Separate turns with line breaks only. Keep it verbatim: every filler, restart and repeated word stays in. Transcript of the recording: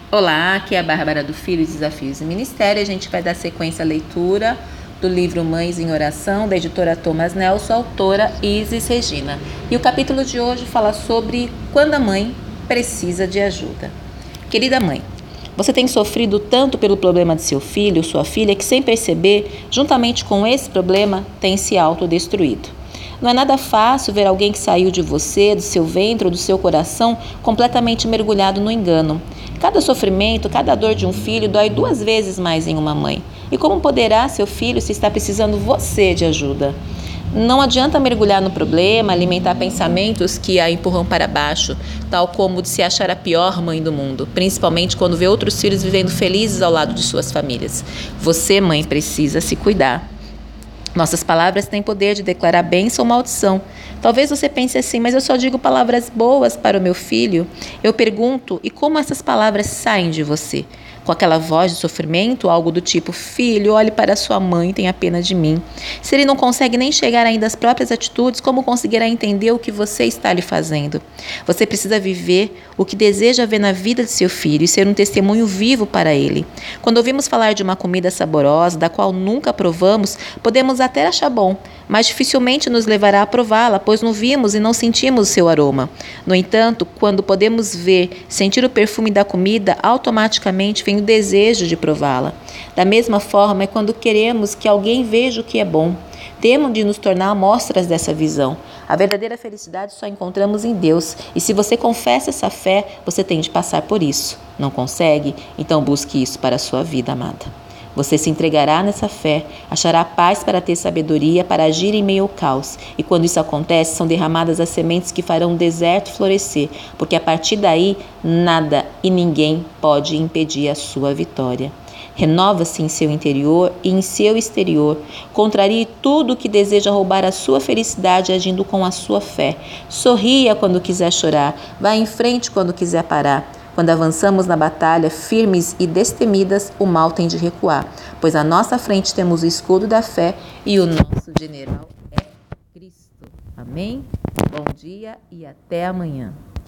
Olá, aqui é a Bárbara do Filhos, Desafios e Ministério. A gente vai dar sequência à leitura do livro Mães em Oração, da editora Thomas Nelson, autora Isis Regina. E o capítulo de hoje fala sobre quando a mãe precisa de ajuda. Querida mãe, você tem sofrido tanto pelo problema de seu filho, sua filha, que sem perceber, juntamente com esse problema, tem se autodestruído. Não é nada fácil ver alguém que saiu de você, do seu ventre ou do seu coração, completamente mergulhado no engano. Cada sofrimento, cada dor de um filho dói duas vezes mais em uma mãe. E como poderá seu filho se está precisando você de ajuda? Não adianta mergulhar no problema, alimentar pensamentos que a empurram para baixo, tal como de se achar a pior mãe do mundo, principalmente quando vê outros filhos vivendo felizes ao lado de suas famílias. Você, mãe, precisa se cuidar. Nossas palavras têm poder de declarar bênção ou maldição. Talvez você pense assim, mas eu só digo palavras boas para o meu filho. Eu pergunto, e como essas palavras saem de você? Com aquela voz de sofrimento, algo do tipo, filho, olhe para sua mãe, tenha pena de mim. Se ele não consegue nem chegar ainda às próprias atitudes, como conseguirá entender o que você está lhe fazendo? Você precisa viver o que deseja ver na vida de seu filho e ser um testemunho vivo para ele. Quando ouvimos falar de uma comida saborosa, da qual nunca provamos, podemos até achar bom, mas dificilmente nos levará a prová-la, pois não vimos e não sentimos o seu aroma. No entanto, quando podemos ver, sentir o perfume da comida, automaticamente vem o desejo de prová-la. Da mesma forma é quando queremos que alguém veja o que é bom. Temos de nos tornar amostras dessa visão. A verdadeira felicidade só encontramos em Deus. E se você confessa essa fé, você tem de passar por isso. Não consegue? Então busque isso para a sua vida, amada. Você se entregará nessa fé, achará paz para ter sabedoria, para agir em meio ao caos. E quando isso acontece, são derramadas as sementes que farão o deserto florescer, porque a partir daí, nada e ninguém pode impedir a sua vitória. Renova-se em seu interior e em seu exterior. Contrarie tudo que deseja roubar a sua felicidade agindo com a sua fé. Sorria quando quiser chorar. Vá em frente quando quiser parar. Quando avançamos na batalha, firmes e destemidas, o mal tem de recuar, pois à nossa frente temos o escudo da fé e o nosso general é Cristo. Amém? Bom dia e até amanhã.